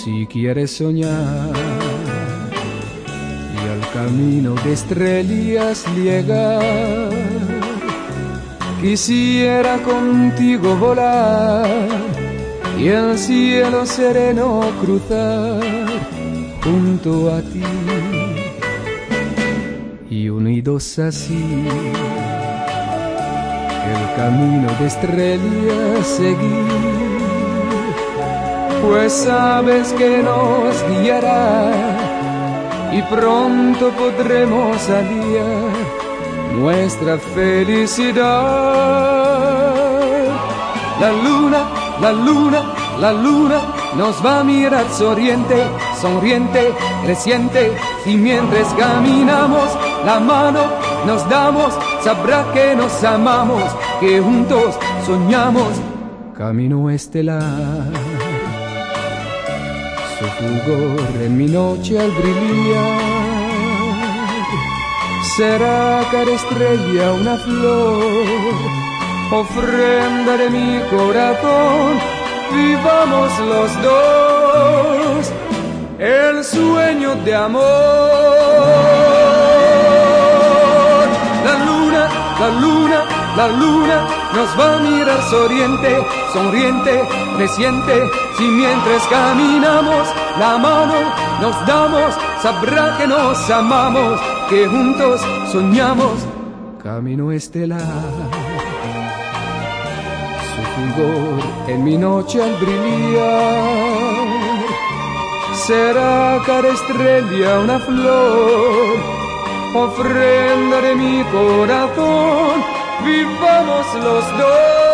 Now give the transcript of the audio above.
Si quieres soñar y al camino de estrellas llegar, quisiera contigo volar y el cielo sereno cruzar junto a ti, y unidos así el camino de estrellas seguir, pues sabes que nos guiará y pronto podremos aliar nuestra felicidad. La luna, la luna, la luna nos va a mirar sonriente, sonriente, creciente, y mientras caminamos la mano nos damos, sabrá que nos amamos, que juntos soñamos camino estelar. Su fulgor en mi noche al brillar será cada estrella una flor, ofrenda de mi corazón. Vivamos los dos el sueño de amor. La luna, la luna, la luna nos va a mirar sonriente, sonriente, creciente. Si mientras caminamos la mano nos damos, sabrá que nos amamos, que juntos soñamos camino estelar. Su fulgor en mi noche al brillar será cada estrella una flor, ofrenda de mi corazón. Vivamos los dos